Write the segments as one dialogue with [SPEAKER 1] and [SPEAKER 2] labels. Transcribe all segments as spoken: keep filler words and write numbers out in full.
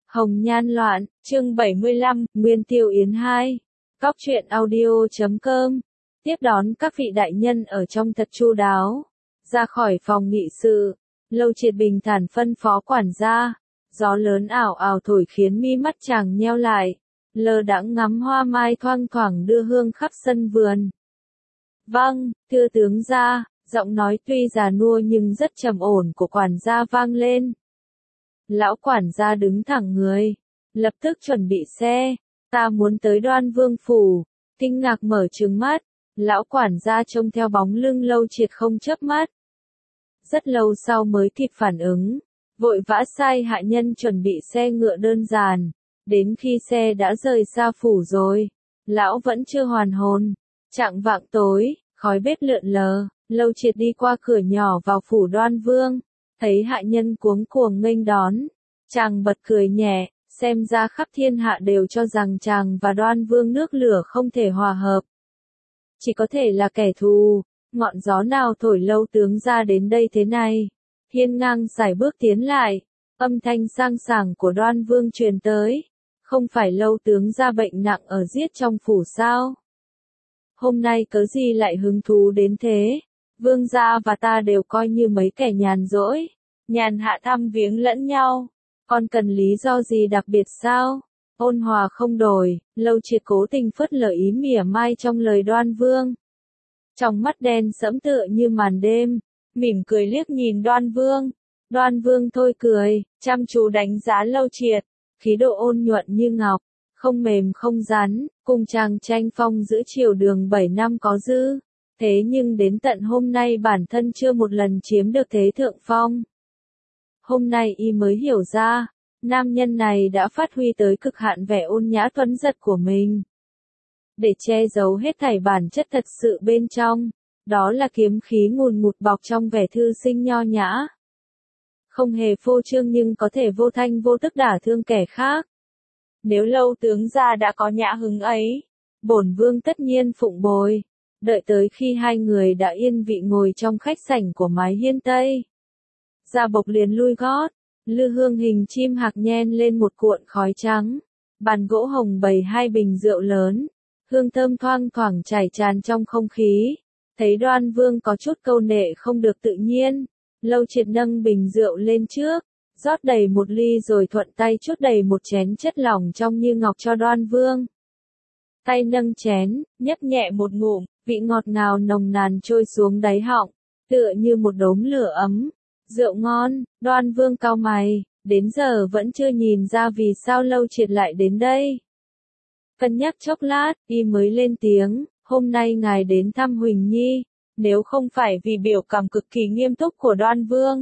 [SPEAKER 1] Hồng Nhan Loạn, chương bảy mươi lăm, Nguyên Tiêu Yến hai. Góc truyện audio chấm com. Tiếp đón các vị đại nhân ở trong thật chu đáo. Ra khỏi phòng nghị sự, Lâu Triệt bình thản phân phó quản gia. Gió lớn ảo ảo thổi khiến mi mắt chàng nheo lại. Lơ đãng ngắm hoa mai thoang thoảng đưa hương khắp sân vườn. Vâng, thưa tướng gia, giọng nói tuy già nua nhưng rất trầm ổn của quản gia vang lên. Lão quản gia đứng thẳng người, lập tức chuẩn bị xe, ta muốn tới Đoan Vương phủ, kinh ngạc mở trừng mắt, lão quản gia trông theo bóng lưng Lâu Triệt không chớp mắt. Rất lâu sau mới kịp phản ứng, vội vã sai hạ nhân chuẩn bị xe ngựa đơn giản, đến khi xe đã rời xa phủ rồi, lão vẫn chưa hoàn hồn, chạng vạng tối, khói bếp lượn lờ, Lâu Triệt đi qua cửa nhỏ vào phủ Đoan Vương. Thấy hạ nhân cuống cuồng nghênh đón, chàng bật cười nhẹ, xem ra khắp thiên hạ đều cho rằng chàng và Đoan Vương nước lửa không thể hòa hợp. Chỉ có thể là kẻ thù, ngọn gió nào thổi Lâu tướng ra đến đây thế này. Hiên ngang sải bước tiến lại, âm thanh sang sảng của Đoan Vương truyền tới. Không phải Lâu tướng ra bệnh nặng ở giết trong phủ sao? Hôm nay cớ gì lại hứng thú đến thế? Vương gia và ta đều coi như mấy kẻ nhàn rỗi, nhàn hạ thăm viếng lẫn nhau, còn cần lý do gì đặc biệt sao? Ôn hòa không đổi, Lâu Triệt cố tình phớt lờ ý mỉa mai trong lời Đoan Vương. Trong mắt đen sẫm tựa như màn đêm, mỉm cười liếc nhìn Đoan Vương. Đoan Vương thôi cười, chăm chú đánh giá Lâu Triệt, khí độ ôn nhuận như ngọc, không mềm không rắn, cùng chàng tranh phong giữa triều đường bảy năm có dư. Thế nhưng đến tận hôm nay bản thân chưa một lần chiếm được thế thượng phong. Hôm nay y mới hiểu ra, nam nhân này đã phát huy tới cực hạn vẻ ôn nhã tuấn giật của mình. Để che giấu hết thảy bản chất thật sự bên trong, đó là kiếm khí ngùn ngụt bọc trong vẻ thư sinh nho nhã. Không hề phô trương nhưng có thể vô thanh vô tức đả thương kẻ khác. Nếu Lâu tướng gia đã có nhã hứng ấy, bổn vương tất nhiên phụng bồi. Đợi tới khi hai người đã yên vị ngồi trong khách sảnh của mái hiên Tây. Gia Bộc liền lui gót, lư hương hình chim hạc nhen lên một cuộn khói trắng. Bàn gỗ hồng bày hai bình rượu lớn, hương thơm thoang thoảng chảy tràn trong không khí. Thấy Đoan Vương có chút câu nệ không được tự nhiên, Lâu Triệt nâng bình rượu lên trước, rót đầy một ly rồi thuận tay chút đầy một chén chất lỏng trong như ngọc cho Đoan Vương. Tay nâng chén, nhấp nhẹ một ngụm, vị ngọt ngào nồng nàn trôi xuống đáy họng, tựa như một đốm lửa ấm. Rượu ngon, Đoan Vương cau mày, đến giờ vẫn chưa nhìn ra vì sao Lâu Triệt lại đến đây. Cân nhắc chốc lát, y mới lên tiếng, hôm nay ngài đến thăm Huỳnh Nhi, nếu không phải vì biểu cảm cực kỳ nghiêm túc của Đoan Vương.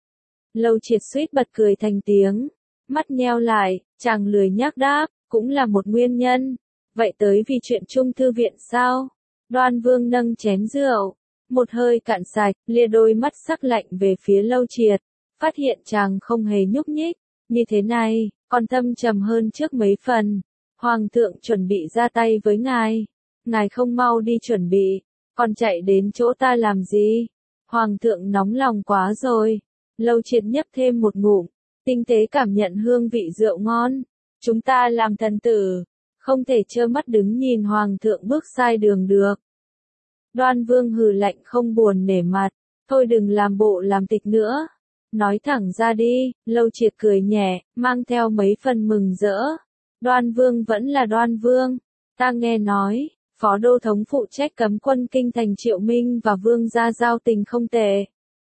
[SPEAKER 1] Lâu Triệt suýt bật cười thành tiếng, mắt nheo lại, chàng lười nhác đáp, cũng là một nguyên nhân. Vậy tới vì chuyện chung thư viện sao? Đoan Vương nâng chén rượu, một hơi cạn sạch, lia đôi mắt sắc lạnh về phía Lâu Triệt, phát hiện chàng không hề nhúc nhích, như thế này, còn thâm trầm hơn trước mấy phần. Hoàng thượng chuẩn bị ra tay với ngài, ngài không mau đi chuẩn bị, còn chạy đến chỗ ta làm gì? Hoàng thượng nóng lòng quá rồi. Lâu Triệt nhấp thêm một ngụm, tinh tế cảm nhận hương vị rượu ngon. Chúng ta làm thần tử, không thể trơ mắt đứng nhìn Hoàng thượng bước sai đường được. Đoan Vương hừ lạnh không buồn nể mặt, thôi đừng làm bộ làm tịch nữa. Nói thẳng ra đi, Lâu Triệt cười nhẹ, mang theo mấy phần mừng rỡ. Đoan Vương vẫn là Đoan Vương, ta nghe nói, phó đô thống phụ trách cấm quân kinh thành Triệu Minh và Vương gia giao tình không tệ.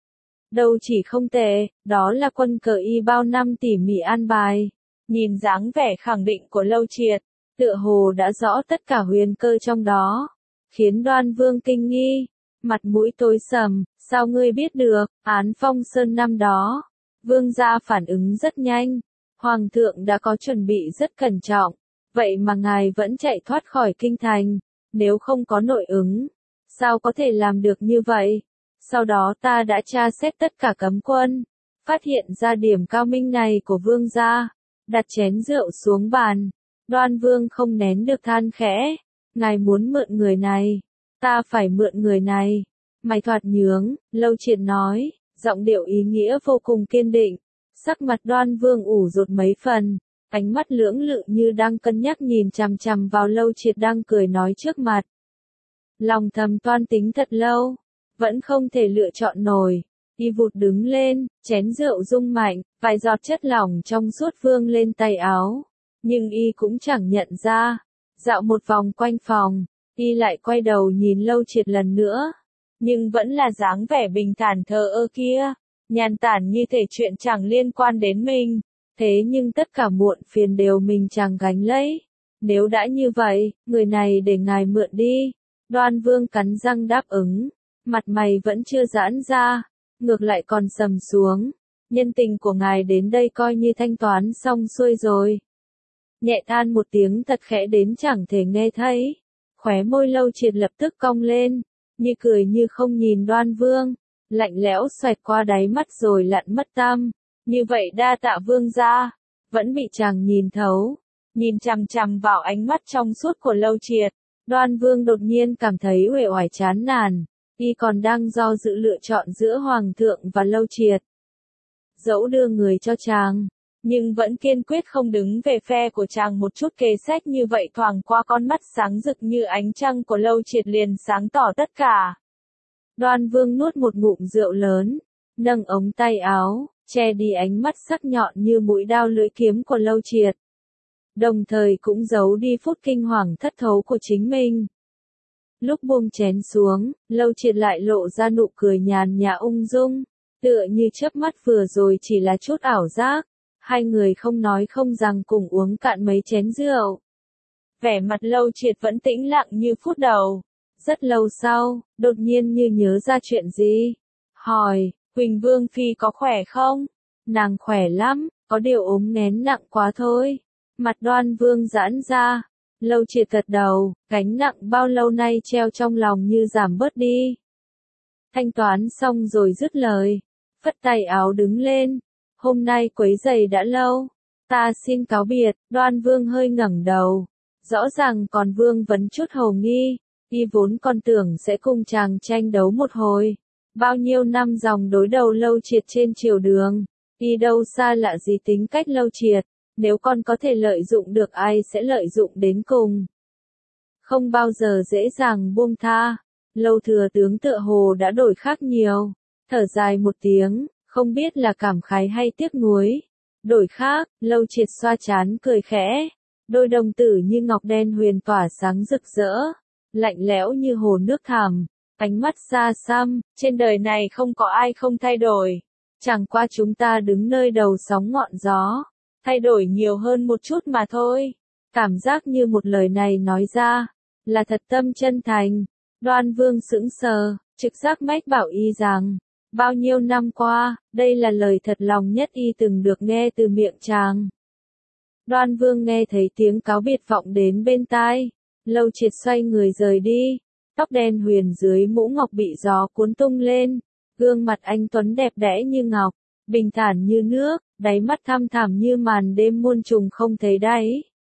[SPEAKER 1] Đâu chỉ không tệ, đó là quân cờ y bao năm tỉ mỉ an bài. Nhìn dáng vẻ khẳng định của Lâu Triệt, tựa hồ đã rõ tất cả huyền cơ trong đó, khiến Đoan Vương kinh nghi, mặt mũi tối sầm, sao ngươi biết được, án Phong Sơn năm đó. Vương gia phản ứng rất nhanh, Hoàng thượng đã có chuẩn bị rất cẩn trọng, vậy mà ngài vẫn chạy thoát khỏi kinh thành, nếu không có nội ứng, sao có thể làm được như vậy? Sau đó ta đã tra xét tất cả cấm quân, phát hiện ra điểm cao minh này của vương gia, đặt chén rượu xuống bàn. Đoan Vương không nén được than khẽ, ngài muốn mượn người này, ta phải mượn người này. Mày thoạt nhướng, Lâu Triệt nói, giọng điệu ý nghĩa vô cùng kiên định, sắc mặt Đoan Vương ủ rột mấy phần, ánh mắt lưỡng lự như đang cân nhắc nhìn chằm chằm vào Lâu Triệt đang cười nói trước mặt. Lòng thầm toan tính thật lâu, vẫn không thể lựa chọn nổi, y vụt đứng lên, chén rượu rung mạnh, vài giọt chất lỏng trong suốt vương lên tay áo, nhưng y cũng chẳng nhận ra. Dạo một vòng quanh phòng, y lại quay đầu nhìn Lâu Triệt lần nữa, nhưng vẫn là dáng vẻ bình thản thờ ơ kia, nhàn tản như thể chuyện chẳng liên quan đến mình, thế nhưng tất cả muộn phiền đều mình chàng gánh lấy. Nếu đã như vậy, người này để ngài mượn đi. Đoan Vương cắn răng đáp ứng, mặt mày vẫn chưa giãn ra, ngược lại còn sầm xuống. Nhân tình của ngài đến đây coi như thanh toán xong xuôi rồi. Nhẹ than một tiếng thật khẽ đến chẳng thể nghe thấy. Khóe môi Lâu Triệt lập tức cong lên, như cười như không nhìn Đoan Vương, lạnh lẽo xoẹt qua đáy mắt rồi lặn mất tăm. Như vậy đa tạ Vương gia, vẫn bị chàng nhìn thấu, nhìn chằm chằm vào ánh mắt trong suốt của Lâu Triệt. Đoan Vương đột nhiên cảm thấy uể oải chán nản, y còn đang do dự lựa chọn giữa Hoàng thượng và Lâu Triệt. Dẫu đưa người cho chàng, nhưng vẫn kiên quyết không đứng về phe của chàng một chút. Kế sách như vậy thoảng qua con mắt sáng rực như ánh trăng của Lâu Triệt liền sáng tỏ tất cả. Đoan Vương nuốt một ngụm rượu lớn, nâng ống tay áo, che đi ánh mắt sắc nhọn như mũi đao lưỡi kiếm của Lâu Triệt. Đồng thời cũng giấu đi phút kinh hoàng thất thố của chính mình. Lúc buông chén xuống, Lâu Triệt lại lộ ra nụ cười nhàn nhã ung dung, tựa như chớp mắt vừa rồi chỉ là chút ảo giác. Hai người không nói không rằng cùng uống cạn mấy chén rượu. Vẻ mặt Lâu Triệt vẫn tĩnh lặng như phút đầu. Rất lâu sau, đột nhiên như nhớ ra chuyện gì. Hỏi, Quỳnh Vương Phi có khỏe không? Nàng khỏe lắm, có điều ốm nén nặng quá thôi. Mặt Đoan Vương giãn ra. Lâu Triệt gật đầu, gánh nặng bao lâu nay treo trong lòng như giảm bớt đi. Thanh toán xong rồi dứt lời. Phất tay áo đứng lên. Hôm nay quấy rầy đã lâu. Ta xin cáo biệt. Đoan Vương hơi ngẩng đầu. Rõ ràng còn vương vấn chút hồ nghi. Y vốn còn tưởng sẽ cùng chàng tranh đấu một hồi. Bao nhiêu năm dòng đối đầu Lâu Triệt trên triều đường. Y đâu xa lạ gì tính cách Lâu Triệt. Nếu con có thể lợi dụng được ai sẽ lợi dụng đến cùng. Không bao giờ dễ dàng buông tha. Lâu thừa tướng tựa hồ đã đổi khác nhiều. Thở dài một tiếng, không biết là cảm khái hay tiếc nuối. Đổi khác, Lâu Triệt xoa chán cười khẽ. Đôi đồng tử như ngọc đen huyền tỏa sáng rực rỡ. Lạnh lẽo như hồ nước thẳm. Ánh mắt xa xăm, trên đời này không có ai không thay đổi. Chẳng qua chúng ta đứng nơi đầu sóng ngọn gió. Thay đổi nhiều hơn một chút mà thôi. Cảm giác như một lời này nói ra, là thật tâm chân thành. Đoan Vương sững sờ, trực giác mách bảo y rằng, bao nhiêu năm qua, đây là lời thật lòng nhất y từng được nghe từ miệng chàng. Đoan Vương nghe thấy tiếng cáo biệt vọng đến bên tai. Lâu Triệt xoay người rời đi. Tóc đen huyền dưới mũ ngọc bị gió cuốn tung lên. Gương mặt anh tuấn đẹp đẽ như ngọc, bình thản như nước, đáy mắt thăm thẳm như màn đêm muôn trùng không thấy đáy.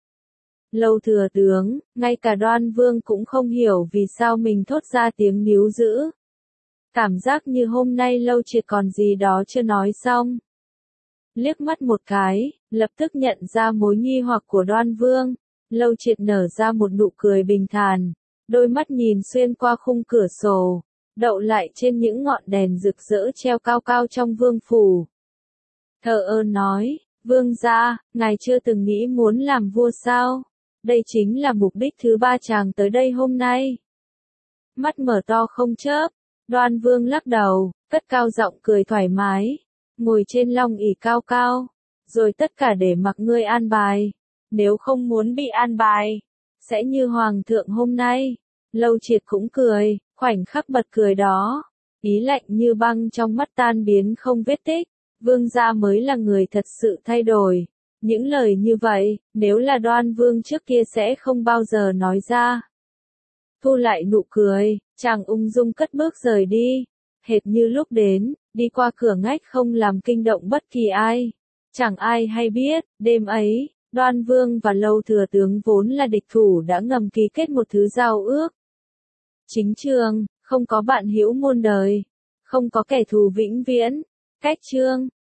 [SPEAKER 1] Lâu thừa tướng, ngay cả Đoan Vương cũng không hiểu vì sao mình thốt ra tiếng níu giữ. Cảm giác như hôm nay Lâu Triệt còn gì đó chưa nói xong. Liếc mắt một cái, lập tức nhận ra mối nghi hoặc của Đoan Vương. Lâu Triệt nở ra một nụ cười bình thản, đôi mắt nhìn xuyên qua khung cửa sổ, đậu lại trên những ngọn đèn rực rỡ treo cao cao trong vương phủ. Thờ ơ nói, vương gia, ngài chưa từng nghĩ muốn làm vua sao? Đây chính là mục đích thứ ba chàng tới đây hôm nay. Mắt mở to không chớp, Đoan Vương lắc đầu, cất cao giọng cười thoải mái, ngồi trên long ỷ cao cao, rồi tất cả để mặc ngươi an bài. Nếu không muốn bị an bài, sẽ như hoàng thượng hôm nay. Lâu Triệt cũng cười, khoảnh khắc bật cười đó, ý lạnh như băng trong mắt tan biến không vết tích. Vương gia mới là người thật sự thay đổi. Những lời như vậy, nếu là Đoan Vương trước kia sẽ không bao giờ nói ra. Thu lại nụ cười, chàng ung dung cất bước rời đi. Hệt như lúc đến, đi qua cửa ngách không làm kinh động bất kỳ ai. Chẳng ai hay biết, đêm ấy, Đoan Vương và Lâu thừa tướng vốn là địch thủ đã ngầm ký kết một thứ giao ước. Chính trường, không có bạn hữu muôn đời, không có kẻ thù vĩnh viễn. Cách chương